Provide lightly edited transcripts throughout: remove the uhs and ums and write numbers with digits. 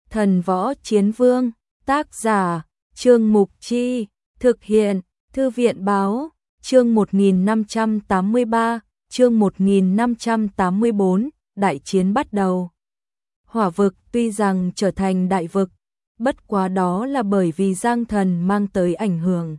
Thần Võ Chiến Vương, tác giả, Trương Mục Chi, thực hiện, Thư viện Báo, chương 1583, chương 1584, đại chiến bắt đầu. Hỏa vực tuy rằng trở thành đại vực, bất quá đó là bởi vì Giang Thần mang tới ảnh hưởng.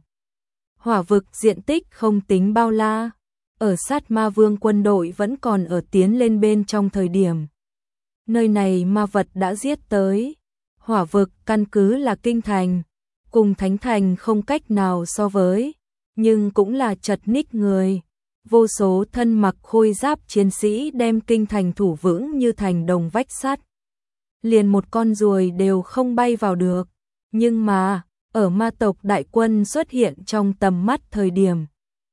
Hỏa vực diện tích không tính bao la, ở Sát Ma Vương quân đội vẫn còn ở tiến lên bên trong thời điểm. Nơi này ma vật đã giết tới. Hỏa vực căn cứ là kinh thành, cùng thánh thành không cách nào so với, nhưng cũng là chật ních người. Vô số thân mặc khôi giáp chiến sĩ đem kinh thành thủ vững như thành đồng vách sắt. Liền một con ruồi đều không bay vào được. Nhưng mà, ở ma tộc đại quân xuất hiện trong tầm mắt thời điểm,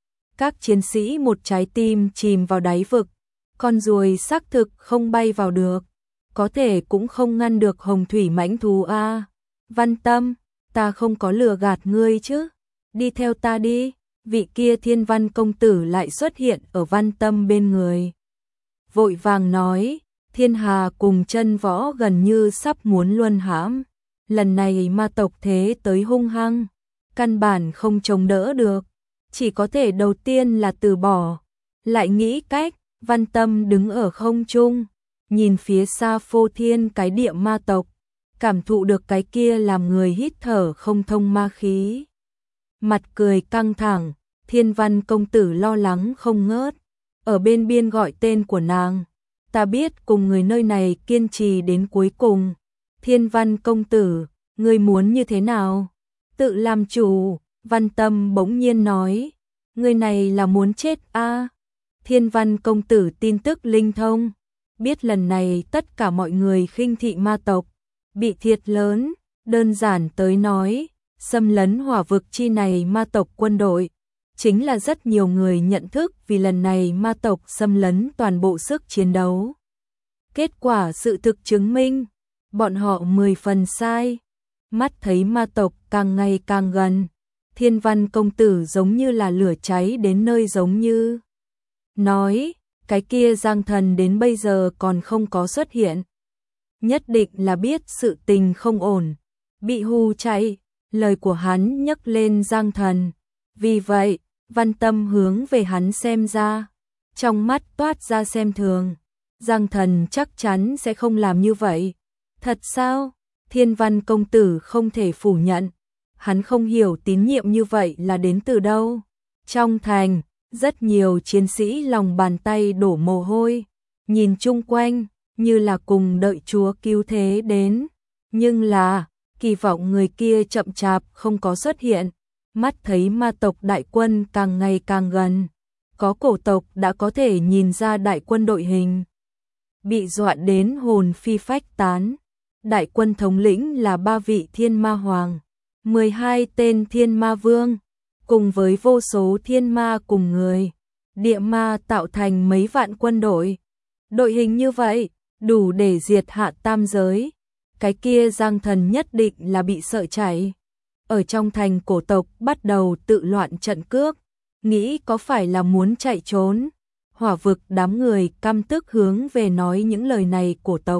các chiến sĩ một trái tim chìm vào đáy vực, con ruồi xác thực không bay vào được. Có thể cũng không ngăn được hồng thủy mãnh thú a. Văn Tâm, ta không có lừa gạt ngươi chứ, đi theo ta đi. Vị kia Thiên Văn công tử lại xuất hiện ở Văn Tâm bên người. Vội vàng nói, thiên hà cùng chân võ gần như sắp muốn luân hãm. Lần này ma tộc thế tới hung hăng, căn bản không chống đỡ được. Chỉ có thể đầu tiên là từ bỏ, lại nghĩ cách. Văn Tâm đứng ở không trung, nhìn phía xa phô thiên cái địa ma tộc, cảm thụ được cái kia làm người hít thở không thông ma khí. Mặt cười căng thẳng, Thiên Văn công tử lo lắng không ngớt, ở bên biên gọi tên của nàng. Ta biết cùng người nơi này kiên trì đến cuối cùng. Thiên Văn công tử, ngươi muốn như thế nào? Tự làm chủ, Văn Tâm bỗng nhiên nói. Người này là muốn chết a. Thiên Văn công tử tin tức linh thông, biết lần này tất cả mọi người khinh thị ma tộc, bị thiệt lớn, đơn giản tới nói, xâm lấn hỏa vực chi này ma tộc quân đội, chính là rất nhiều người nhận thức vì lần này ma tộc xâm lấn toàn bộ sức chiến đấu. Kết quả sự thực chứng minh, bọn họ 10 phần sai. Mắt thấy ma tộc càng ngày càng gần, Thiên Văn công tử giống như là lửa cháy đến nơi giống như. Nói, cái kia Giang Thần đến bây giờ còn không có xuất hiện. Nhất định là biết sự tình không ổn, bị hù chạy, lời của hắn nhấc lên Giang Thần. Vì vậy, Văn Tâm hướng về hắn xem ra, trong mắt toát ra xem thường. Giang Thần chắc chắn sẽ không làm như vậy. Thật sao? Thiên Văn công tử không thể phủ nhận. Hắn không hiểu tín nhiệm như vậy là đến từ đâu. Trong thành, rất nhiều chiến sĩ lòng bàn tay đổ mồ hôi, nhìn chung quanh như là cùng đợi Chúa cứu thế đến. Nhưng là, kỳ vọng người kia chậm chạp không có xuất hiện. Mắt thấy ma tộc đại quân càng ngày càng gần, có cổ tộc đã có thể nhìn ra đại quân đội hình. Bị dọa đến hồn phi phách tán. Đại quân thống lĩnh là 3 vị thiên ma hoàng, 12 tên thiên ma vương, cùng với vô số thiên ma cùng người, địa ma tạo thành mấy vạn quân đội. Đội hình như vậy, đủ để diệt hạ tam giới. Cái kia Giang Thần nhất định là bị sợ chạy. Ở trong thành cổ tộc bắt đầu tự loạn trận cước, nghĩ có phải là muốn chạy trốn. Hỏa vực đám người căm tức hướng về nói những lời này cổ tộc.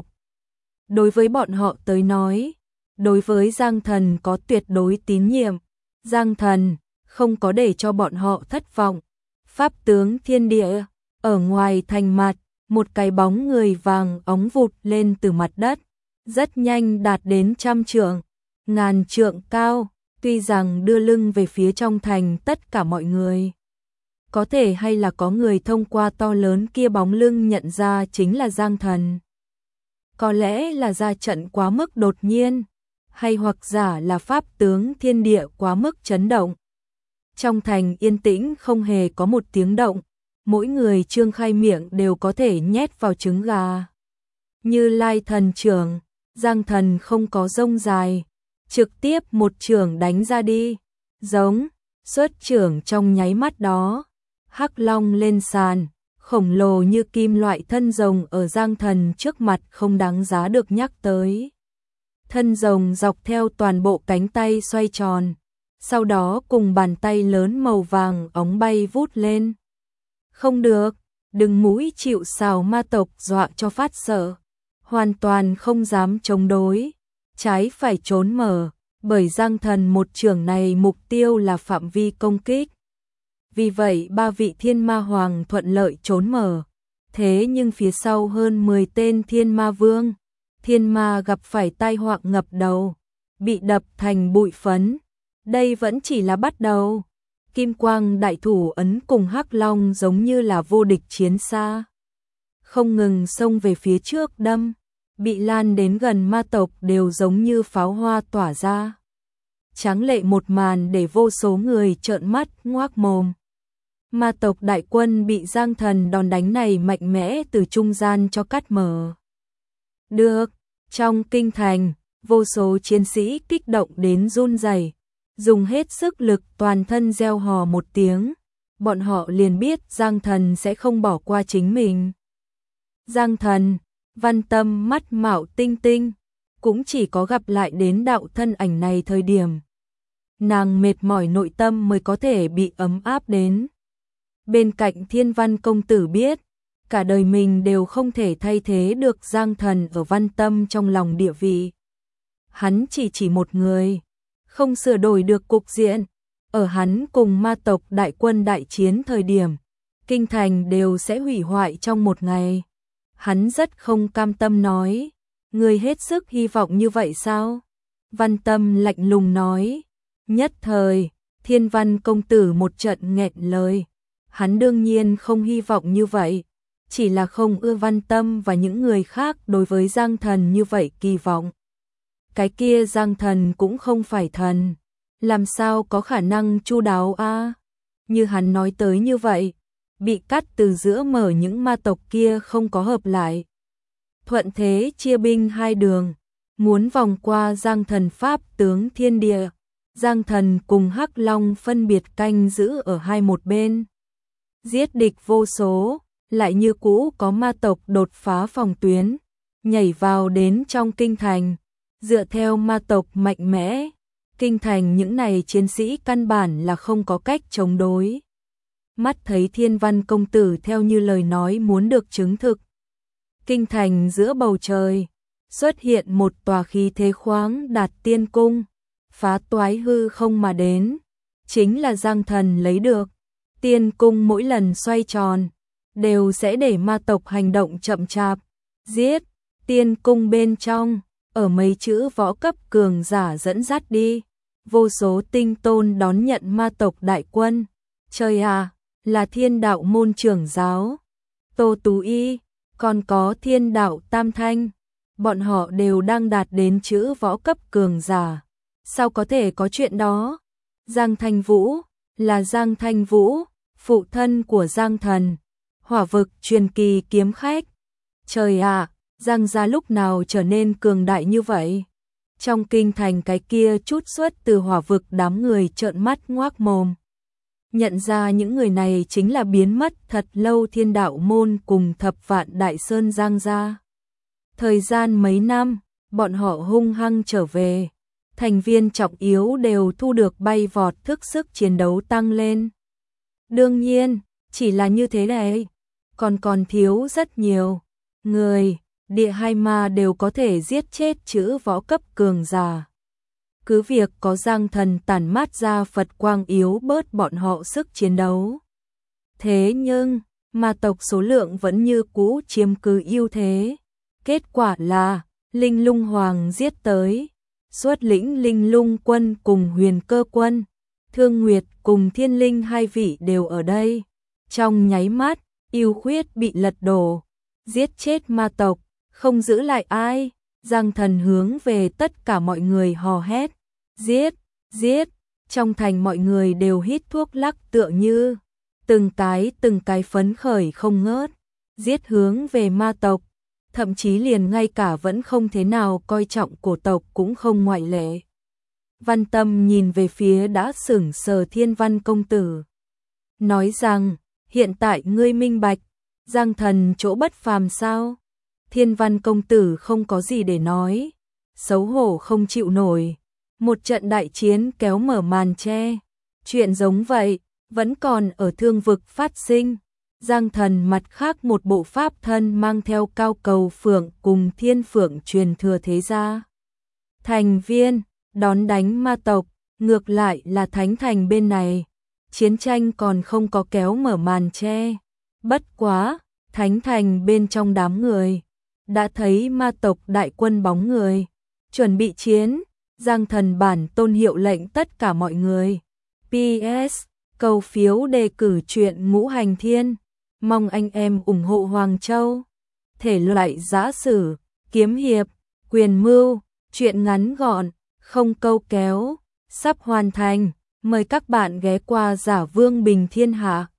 Đối với bọn họ tới nói, đối với Giang Thần có tuyệt đối tín nhiệm. Giang Thần không có để cho bọn họ thất vọng. Pháp tướng thiên địa, ở ngoài thành mặt, một cái bóng người vàng óng vụt lên từ mặt đất, rất nhanh đạt đến 100 trượng, ngàn trượng cao, tuy rằng đưa lưng về phía trong thành tất cả mọi người. Có thể hay là có người thông qua to lớn kia bóng lưng nhận ra chính là Giang Thần. Có lẽ là ra trận quá mức đột nhiên, hay hoặc giả là pháp tướng thiên địa quá mức chấn động. Trong thành yên tĩnh không hề có một tiếng động, mỗi người trương khai miệng đều có thể nhét vào trứng gà. Như Lai thần trưởng, Giang Thần không có rông dài, trực tiếp một trưởng đánh ra đi, giống, xuất trưởng trong nháy mắt đó, hắc long lên sàn, khổng lồ như kim loại thân rồng ở Giang Thần trước mặt không đáng giá được nhắc tới. Thân rồng dọc theo toàn bộ cánh tay xoay tròn, sau đó cùng bàn tay lớn màu vàng óng bay vút lên. Không được, đừng mũi chịu sào ma tộc dọa cho phát sợ, hoàn toàn không dám chống đối. trái phải trốn mở, bởi Giang Thần một chưởng này mục tiêu là phạm vi công kích. Vì vậy ba vị thiên ma hoàng thuận lợi trốn mở. Thế nhưng phía sau hơn 10 tên thiên ma vương, thiên ma gặp phải tai họa ngập đầu, bị đập thành bụi phấn. Đây vẫn chỉ là bắt đầu. Kim quang đại thủ ấn cùng Hắc Long giống như là vô địch chiến xa, không ngừng xông về phía trước đâm, bị lan đến gần ma tộc đều giống như pháo hoa tỏa ra. Tráng lệ một màn để vô số người trợn mắt ngoác mồm. Ma tộc đại quân bị Giang Thần đòn đánh này mạnh mẽ từ trung gian cho cắt mở. Được, trong kinh thành, vô số chiến sĩ kích động đến run rẩy, dùng hết sức lực toàn thân reo hò một tiếng, bọn họ liền biết Giang Thần sẽ không bỏ qua chính mình. Giang Thần, Văn Tâm mắt mạo tinh tinh, cũng chỉ có gặp lại đến đạo thân ảnh này thời điểm nàng mệt mỏi nội tâm mới có thể bị ấm áp đến. Bên cạnh Thiên Văn công tử biết, cả đời mình đều không thể thay thế được Giang Thần ở Văn Tâm trong lòng địa vị. Hắn chỉ một người, không sửa đổi được cục diện. Ở hắn cùng ma tộc đại quân đại chiến thời điểm, kinh thành đều sẽ hủy hoại trong một ngày. Hắn rất không cam tâm nói, người hết sức hy vọng như vậy sao? Văn Tâm lạnh lùng nói. Nhất thời, Thiên Văn công tử một trận nghẹn lời. Hắn đương nhiên không hy vọng như vậy, chỉ là không ưa Văn Tâm và những người khác đối với Giang Thần như vậy kỳ vọng. Cái kia Giang Thần cũng không phải thần, làm sao có khả năng chu đáo a? Như hắn nói tới như vậy, bị cắt từ giữa mở những ma tộc kia không có hợp lại. Thuận thế chia binh hai đường, muốn vòng qua Giang Thần pháp tướng thiên địa. Giang Thần cùng Hắc Long phân biệt canh giữ ở hai một bên. Giết địch vô số, lại như cũ có ma tộc đột phá phòng tuyến, nhảy vào đến trong kinh thành. Dựa theo ma tộc mạnh mẽ, kinh thành những này chiến sĩ căn bản là không có cách chống đối. Mắt thấy Thiên Văn công tử theo như lời nói muốn được chứng thực. Kinh thành giữa bầu trời, xuất hiện một tòa khí thế khoáng đạt tiên cung, phá toái hư không mà đến, chính là Giang Thần lấy được. Tiên cung mỗi lần xoay tròn, đều sẽ để ma tộc hành động chậm chạp. Giết, tiên cung bên trong, ở mấy chữ võ cấp cường giả dẫn dắt đi, vô số tinh tôn đón nhận ma tộc đại quân. Trời à, là Thiên Đạo môn trưởng giáo, Tô Tú Y, còn có Thiên Đạo Tam Thanh, bọn họ đều đang đạt đến chữ võ cấp cường giả. Sao có thể có chuyện đó? Giang Thanh Vũ, là Giang Thanh Vũ, phụ thân của Giang Thần, hỏa vực truyền kỳ kiếm khách. Trời ạ, Giang gia lúc nào trở nên cường đại như vậy? Trong kinh thành cái kia chút xuất từ hỏa vực đám người trợn mắt ngoác mồm. Nhận ra những người này chính là biến mất thật lâu Thiên Đạo môn cùng Thập Vạn Đại Sơn Giang gia. Thời gian mấy năm, bọn họ hung hăng trở về. Thành viên trọng yếu đều thu được bay vọt thức sức chiến đấu tăng lên. Đương nhiên, chỉ là như thế này, còn thiếu rất nhiều. Người, địa hai ma đều có thể giết chết chữ võ cấp cường giả. Cứ việc có Giang Thần tản mát ra Phật quang yếu bớt bọn họ sức chiến đấu. Thế nhưng, ma tộc số lượng vẫn như cũ chiếm cứ ưu thế. Kết quả là, Linh Lung Hoàng giết tới. Xuất lĩnh Linh Lung quân cùng Huyền Cơ quân, Thương Nguyệt cùng Thiên Linh hai vị đều ở đây. Trong nháy mắt, ưu khuyết bị lật đổ, giết chết ma tộc, không giữ lại ai. Giang Thần hướng về tất cả mọi người hò hét, giết, giết. Trong thành mọi người đều hít thuốc lắc tựa như từng cái phấn khởi không ngớt, giết hướng về ma tộc. Thậm chí liền ngay cả vẫn không thế nào coi trọng cổ tộc cũng không ngoại lệ. Văn Tâm nhìn về phía đã sững sờ Thiên Văn công tử, nói rằng, hiện tại ngươi minh bạch, Giang Thần chỗ bất phàm sao? Thiên Văn công tử không có gì để nói, xấu hổ không chịu nổi. Một trận đại chiến kéo mở màn che, chuyện giống vậy, vẫn còn ở thương vực phát sinh. Giang Thần mặt khác một bộ pháp thân mang theo Cao Cầu Phượng cùng Thiên Phượng truyền thừa thế gia. thành viên, đón đánh ma tộc, ngược lại là Thánh Thành bên này. Chiến tranh còn không có kéo mở màn che. Bất quá, Thánh Thành bên trong đám người, đã thấy ma tộc đại quân bóng người. Chuẩn bị chiến, Giang Thần bản tôn hiệu lệnh tất cả mọi người. PS, cầu phiếu đề cử truyện Ngũ Hành Thiên. Mong anh em ủng hộ Hoàng Châu. Thể loại giã sử, kiếm hiệp, quyền mưu, truyện ngắn gọn, không câu kéo, sắp hoàn thành. Mời các bạn ghé qua Giả Vương Bình Thiên Hạ.